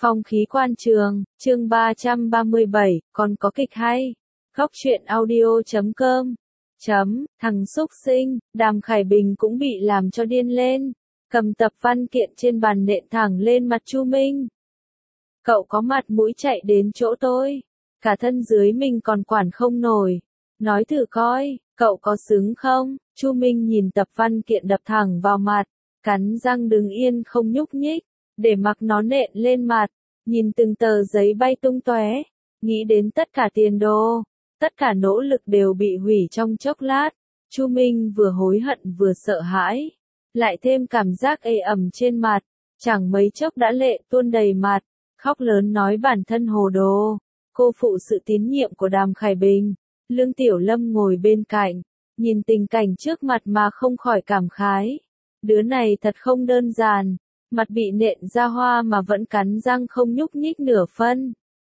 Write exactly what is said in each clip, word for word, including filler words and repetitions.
Phong khí quan trường, chương ba trăm ba mươi bảy, còn có kịch hay. Góc truyện audio chấm com. Chấm, thằng xúc sinh, Đàm Khải Bình cũng bị làm cho điên lên. Cầm tập văn kiện trên bàn nện thẳng lên mặt Chu Minh. Cậu có mặt mũi chạy đến chỗ tôi. Cả thân dưới mình còn quản không nổi. Nói thử coi, cậu có xứng không? Chu Minh nhìn tập văn kiện đập thẳng vào mặt. Cắn răng đứng yên không nhúc nhích. Để mặc nó nện lên mặt. Nhìn từng tờ giấy bay tung tóe. Nghĩ đến tất cả tiền đồ. Tất cả nỗ lực đều bị hủy trong chốc lát. Chu Minh vừa hối hận vừa sợ hãi. Lại thêm cảm giác ê ẩm trên mặt. Chẳng mấy chốc đã lệ tuôn đầy mặt. Khóc lớn nói bản thân hồ đồ. Cô phụ sự tín nhiệm của Đàm Khải Bình. Lương Tiểu Lâm ngồi bên cạnh. Nhìn tình cảnh trước mặt mà không khỏi cảm khái. Đứa này thật không đơn giản. Mặt bị nện ra hoa mà vẫn cắn răng không nhúc nhích nửa phân.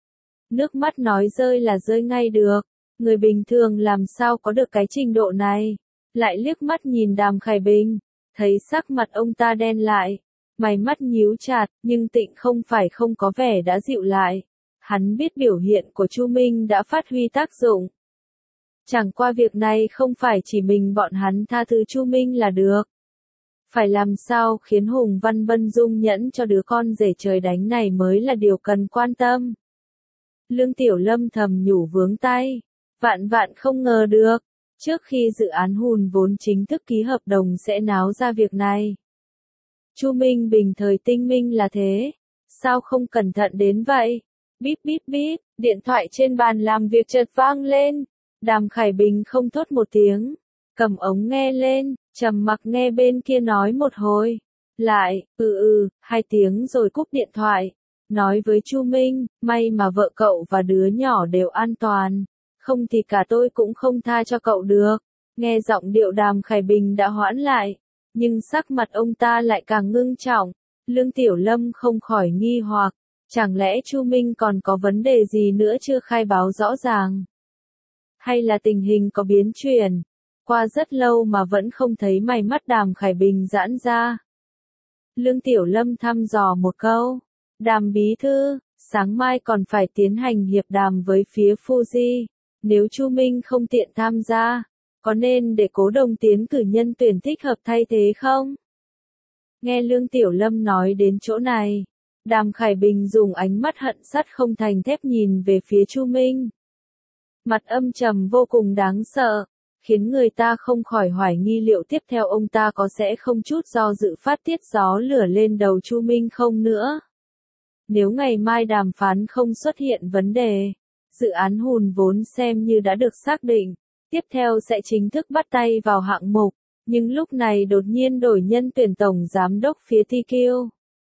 Nước mắt nói rơi là rơi ngay được. Người bình thường làm sao có được cái trình độ này. Lại liếc mắt nhìn Đàm Khải Bình. Thấy sắc mặt ông ta đen lại. Mày mắt nhíu chặt, nhưng Tịnh không phải không có vẻ đã dịu lại. Hắn biết biểu hiện của Chu Minh đã phát huy tác dụng. Chẳng qua việc này không phải chỉ mình bọn hắn tha thứ Chu Minh là được. Phải làm sao khiến Hùng Văn Bân dung nhẫn cho đứa con rể trời đánh này mới là điều cần quan tâm. Lương Tiểu Lâm thầm nhủ vướng tay. Vạn vạn không ngờ được. Trước khi dự án hùn vốn chính thức ký hợp đồng sẽ náo ra việc này. Chu Minh bình thời tinh minh là thế. Sao không cẩn thận đến vậy? Bíp bíp bíp, điện thoại trên bàn làm việc chợt vang lên. Đàm Khải Bình không thốt một tiếng. Cầm ống nghe lên, trầm mặc nghe bên kia nói một hồi. Lại, ừ ừ, hai tiếng rồi cúp điện thoại. Nói với Chu Minh, may mà vợ cậu và đứa nhỏ đều an toàn. Không thì cả tôi cũng không tha cho cậu được. Nghe giọng điệu Đàm Khải Bình đã hoãn lại. Nhưng sắc mặt ông ta lại càng ngưng trọng. Lương Tiểu Lâm không khỏi nghi hoặc. Chẳng lẽ Chu Minh còn có vấn đề gì nữa chưa khai báo rõ ràng? Hay là tình hình có biến chuyển? Qua rất lâu mà vẫn không thấy mày mắt Đàm Khải Bình giãn ra. Lương Tiểu Lâm thăm dò một câu. Đàm bí thư, sáng mai còn phải tiến hành hiệp đàm với phía Fuji. Nếu Chu Minh không tiện tham gia, có nên để Cố Đồng tiến cử nhân tuyển thích hợp thay thế không? Nghe Lương Tiểu Lâm nói đến chỗ này, Đàm Khải Bình dùng ánh mắt hận sắt không thành thép nhìn về phía Chu Minh. Mặt âm trầm vô cùng đáng sợ, khiến người ta không khỏi hoài nghi liệu tiếp theo ông ta có sẽ không chút do dự phát tiết gió lửa lên đầu Chu Minh không nữa. Nếu ngày mai đàm phán không xuất hiện vấn đề, dự án hùn vốn xem như đã được xác định, tiếp theo sẽ chính thức bắt tay vào hạng mục, nhưng lúc này đột nhiên đổi nhân tuyển tổng giám đốc phía tê quy.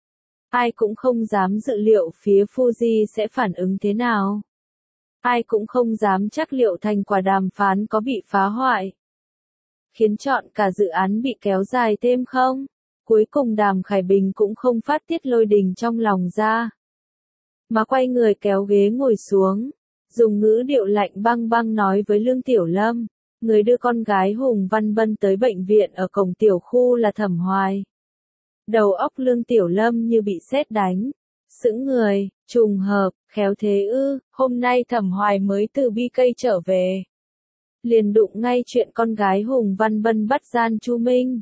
Ai cũng không dám dự liệu phía Fuji sẽ phản ứng thế nào. Ai cũng không dám chắc liệu thành quả đàm phán có bị phá hoại. Khiến chọn cả dự án bị kéo dài thêm không? Cuối cùng Đàm Khải Bình cũng không phát tiết lôi đình trong lòng ra. Mà quay người kéo ghế ngồi xuống. Dùng ngữ điệu lạnh băng băng nói với Lương Tiểu Lâm. Người đưa con gái Hùng Văn Bân tới bệnh viện ở cổng tiểu khu là Thẩm Hoài. Đầu óc Lương Tiểu Lâm như bị sét đánh. Sững người, trùng hợp, khéo thế ư, hôm nay Thẩm Hoài mới từ bê ca trở về. Liền đụng ngay chuyện con gái Hùng Văn Bân bắt gian Chu Minh.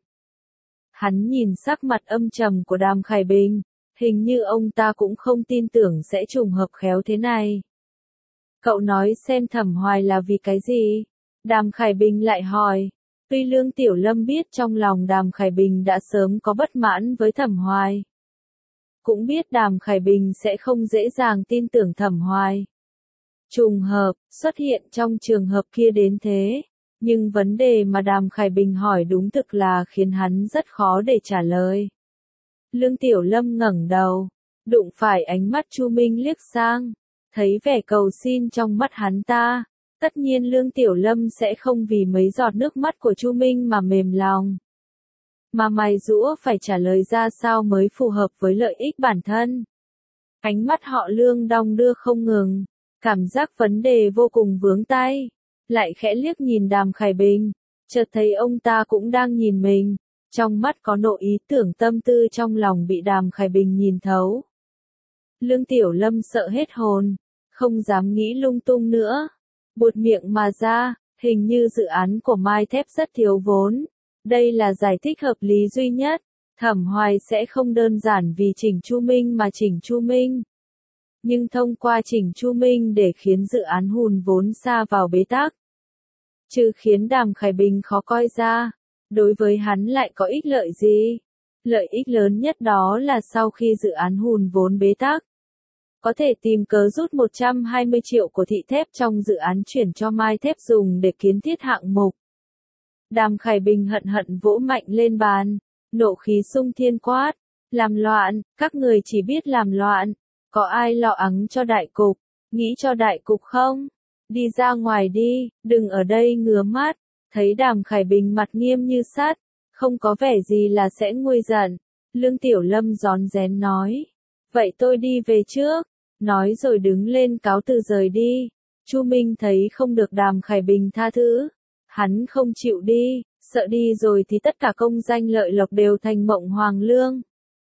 Hắn nhìn sắc mặt âm trầm của Đàm Khải Bình, hình như ông ta cũng không tin tưởng sẽ trùng hợp khéo thế này. Cậu nói xem Thẩm Hoài là vì cái gì? Đàm Khải Bình lại hỏi. Tuy Lương Tiểu Lâm biết trong lòng Đàm Khải Bình đã sớm có bất mãn với Thẩm Hoài. Cũng biết Đàm Khải Bình sẽ không dễ dàng tin tưởng Thẩm Hoài. Trùng hợp, xuất hiện trong trường hợp kia đến thế. Nhưng vấn đề mà Đàm Khải Bình hỏi đúng thực là khiến hắn rất khó để trả lời. Lương Tiểu Lâm ngẩng đầu, đụng phải ánh mắt Chu Minh liếc sang, thấy vẻ cầu xin trong mắt hắn ta. Tất nhiên Lương Tiểu Lâm sẽ không vì mấy giọt nước mắt của Chu Minh mà mềm lòng. Mà mày giũa phải trả lời ra sao mới phù hợp với lợi ích bản thân. Ánh mắt họ Lương đong đưa không ngừng, cảm giác vấn đề vô cùng vướng tay. Lại khẽ liếc nhìn Đàm Khải Bình, chợt thấy ông ta cũng đang nhìn mình, trong mắt có nộ ý tưởng tâm tư trong lòng bị Đàm Khải Bình nhìn thấu. Lương Tiểu Lâm sợ hết hồn, không dám nghĩ lung tung nữa. Buột miệng mà ra, hình như dự án của Mai Thép rất thiếu vốn. Đây là giải thích hợp lý duy nhất. Thẩm Hoài sẽ không đơn giản vì chỉnh Chu Minh mà chỉnh Chu Minh. Nhưng thông qua chỉnh Chu Minh để khiến dự án hùn vốn sa vào bế tắc. Trừ khiến Đàm Khải Bình khó coi ra, đối với hắn lại có ích lợi gì? Lợi ích lớn nhất đó là sau khi dự án hùn vốn bế tắc, có thể tìm cớ rút một trăm hai mươi triệu của Thị Thép trong dự án chuyển cho Mai Thép dùng để kiến thiết hạng mục. Đàm Khải Bình hận hận vỗ mạnh lên bàn, nộ khí sung thiên quát, làm loạn, các người chỉ biết làm loạn, có ai lo ắng cho đại cục, nghĩ cho đại cục không? Đi ra ngoài đi, đừng ở đây ngứa mắt. Thấy Đàm Khải Bình mặt nghiêm như sắt, không có vẻ gì là sẽ nguôi giận. Lương Tiểu Lâm rón rén nói, vậy tôi đi về trước. Nói rồi đứng lên cáo từ rời đi. Chu Minh thấy không được Đàm Khải Bình tha thứ, hắn không chịu đi, sợ đi rồi thì tất cả công danh lợi lộc đều thành mộng hoàng lương.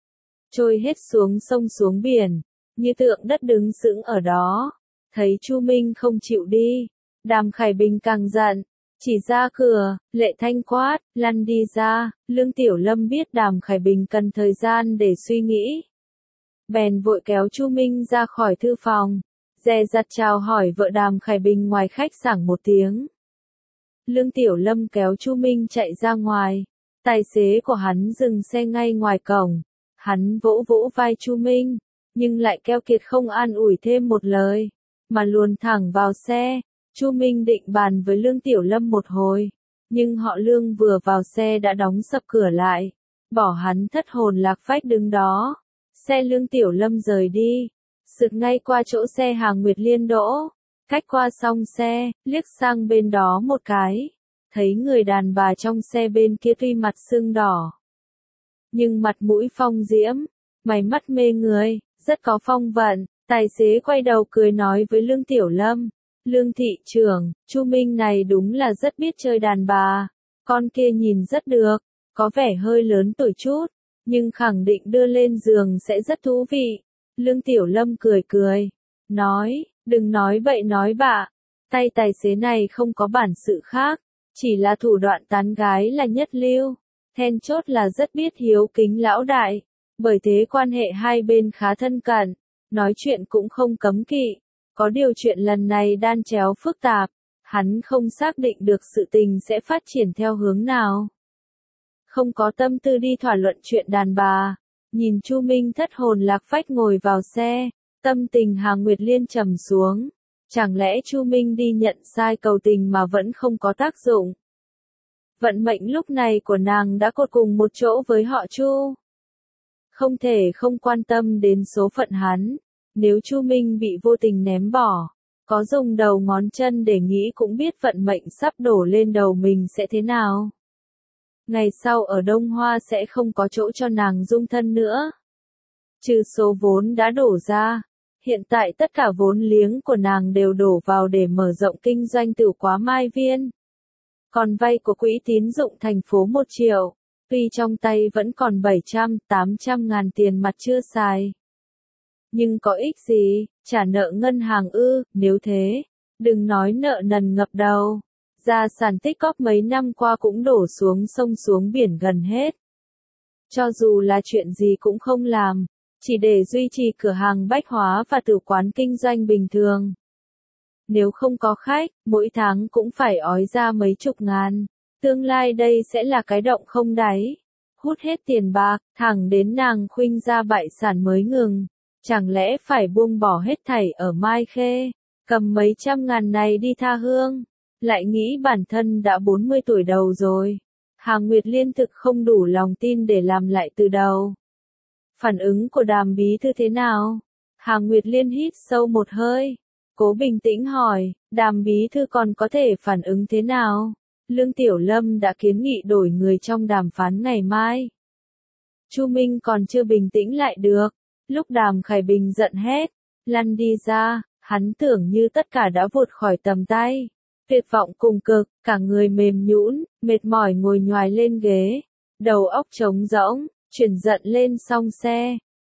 Trôi hết xuống sông xuống biển, như tượng đất đứng sững ở đó. Thấy Chu Minh không chịu đi, Đàm Khải Bình càng giận, chỉ ra cửa, Lệ Thanh quát, lăn đi ra. Lương Tiểu Lâm biết Đàm Khải Bình cần thời gian để suy nghĩ. Bèn vội kéo Chu Minh ra khỏi thư phòng, dè dặt chào hỏi vợ Đàm Khải Bình ngoài khách sảng một tiếng. Lương Tiểu Lâm kéo Chu Minh chạy ra ngoài, tài xế của hắn dừng xe ngay ngoài cổng. Hắn vỗ vỗ vai Chu Minh, nhưng lại keo kiệt không an ủi thêm một lời, mà luồn thẳng vào xe. Chu Minh định bàn với Lương Tiểu Lâm một hồi, nhưng họ Lương vừa vào xe đã đóng sập cửa lại, bỏ hắn thất hồn lạc phách đứng đó. Xe Lương Tiểu Lâm rời đi, sượt ngay qua chỗ xe hàng Nguyệt Liên đỗ, cách qua xong xe, liếc sang bên đó một cái, thấy người đàn bà trong xe bên kia tuy mặt sưng đỏ, nhưng mặt mũi phong diễm, mày mắt mê người, rất có phong vận. Tài xế quay đầu cười nói với Lương Tiểu Lâm, Lương thị trưởng, Chu Minh này đúng là rất biết chơi đàn bà, con kia nhìn rất được, có vẻ hơi lớn tuổi chút, nhưng khẳng định đưa lên giường sẽ rất thú vị. Lương Tiểu Lâm cười cười, nói, đừng nói bậy nói bạ, tay tài xế này không có bản sự khác, chỉ là thủ đoạn tán gái là nhất lưu, then chốt là rất biết hiếu kính lão đại, bởi thế quan hệ hai bên khá thân cận, nói chuyện cũng không cấm kỵ. Có điều chuyện lần này đan chéo phức tạp, hắn không xác định được sự tình sẽ phát triển theo hướng nào. Không có tâm tư đi thảo luận chuyện đàn bà, nhìn Chu Minh thất hồn lạc phách ngồi vào xe, tâm tình Hà Nguyệt Liên trầm xuống. Chẳng lẽ Chu Minh đi nhận sai cầu tình mà vẫn không có tác dụng? Vận mệnh lúc này của nàng đã cột cùng một chỗ với họ Chu. Không thể không quan tâm đến số phận hắn. Nếu Chu Minh bị vô tình ném bỏ, có dùng đầu ngón chân để nghĩ cũng biết vận mệnh sắp đổ lên đầu mình sẽ thế nào. Ngày sau ở Đông Hoa sẽ không có chỗ cho nàng dung thân nữa. Trừ số vốn đã đổ ra, hiện tại tất cả vốn liếng của nàng đều đổ vào để mở rộng kinh doanh Tửu Quá Mai Viên. Còn vay của quỹ tín dụng thành phố một triệu, tuy trong tay vẫn còn bảy trăm, tám trăm ngàn tiền mặt chưa xài. Nhưng có ích gì, trả nợ ngân hàng ư, nếu thế, đừng nói nợ nần ngập đầu. Gia sản tích cóp mấy năm qua cũng đổ xuống sông xuống biển gần hết. Cho dù là chuyện gì cũng không làm, chỉ để duy trì cửa hàng bách hóa và tử quán kinh doanh bình thường. Nếu không có khách, mỗi tháng cũng phải ói ra mấy chục ngàn. Tương lai đây sẽ là cái động không đáy. Hút hết tiền bạc, thẳng đến nàng khuynh ra bại sản mới ngừng. Chẳng lẽ phải buông bỏ hết thảy ở Mai Khê, cầm mấy trăm ngàn này đi tha hương, lại nghĩ bản thân đã bốn mươi tuổi đầu rồi. Hà Nguyệt Liên thực không đủ lòng tin để làm lại từ đầu. Phản ứng của Đàm bí thư thế nào? Hà Nguyệt Liên hít sâu một hơi, cố bình tĩnh hỏi, Đàm bí thư còn có thể phản ứng thế nào? Lương Tiểu Lâm đã kiến nghị đổi người trong đàm phán ngày mai. Chu Minh còn chưa bình tĩnh lại được. Lúc Đàm Khải Bình giận hét, lăn đi ra, hắn tưởng như tất cả đã vụt khỏi tầm tay. Tuyệt vọng cùng cực, cả người mềm nhũn, mệt mỏi ngồi nhoài lên ghế, đầu óc trống rỗng, chuyển giận lên song xe.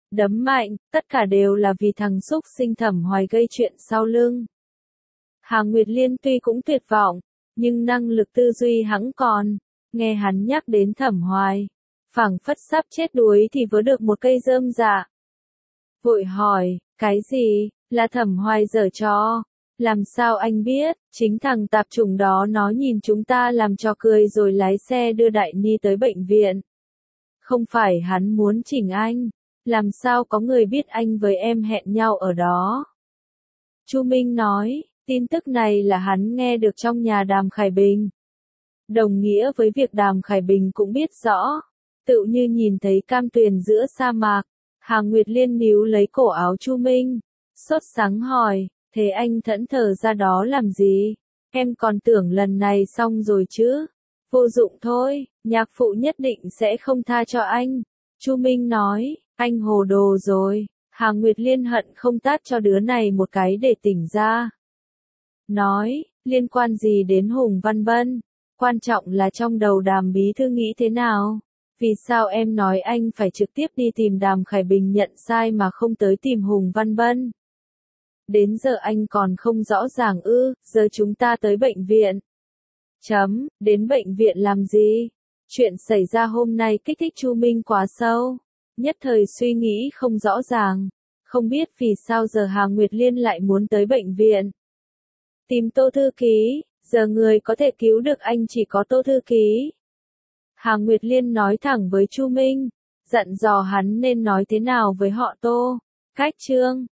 đấm mạnh, tất cả đều là vì thằng xúc sinh Thẩm Hoài gây chuyện sau lưng. Hà Nguyệt Liên tuy cũng tuyệt vọng, nhưng năng lực tư duy hẵng còn, nghe hắn nhắc đến Thẩm Hoài, phảng phất sắp chết đuối thì vớ được một cây rơm dạ. Vội hỏi, cái gì, là Thẩm Hoài giở trò? Làm sao anh biết, chính thằng tạp chủng đó nó nhìn chúng ta làm trò cười rồi lái xe đưa Đại Ni tới bệnh viện. Không phải hắn muốn chỉnh anh, làm sao có người biết anh với em hẹn nhau ở đó? Chu Minh nói, tin tức này là hắn nghe được trong nhà Đàm Khải Bình. Đồng nghĩa với việc Đàm Khải Bình cũng biết rõ, tự như nhìn thấy cam tuyền giữa sa mạc. Hà Nguyệt Liên níu lấy cổ áo Chu Minh, sốt sắng hỏi, thế anh thẫn thờ ra đó làm gì? Em còn tưởng lần này xong rồi chứ? Vô dụng thôi, nhạc phụ nhất định sẽ không tha cho anh. Chu Minh nói, anh hồ đồ rồi. Hà Nguyệt Liên hận không tát cho đứa này một cái để tỉnh ra. Nói, liên quan gì đến Hùng Văn Bân? Quan trọng là trong đầu Đàm bí thư nghĩ thế nào? Vì sao em nói anh phải trực tiếp đi tìm Đàm Khải Bình nhận sai mà không tới tìm Hùng Văn Bân? Đến giờ anh còn không rõ ràng ư, giờ chúng ta tới bệnh viện. Chấm, đến bệnh viện làm gì? Chuyện xảy ra hôm nay kích thích Chu Minh quá sâu. Nhất thời suy nghĩ không rõ ràng. Không biết vì sao giờ Hà Nguyệt Liên lại muốn tới bệnh viện. Tìm Tô Thư Ký, giờ người có thể cứu được anh chỉ có Tô Thư Ký. Hà Nguyệt Liên nói thẳng với Chu Minh, dặn dò hắn nên nói thế nào với họ Tô. Cách chương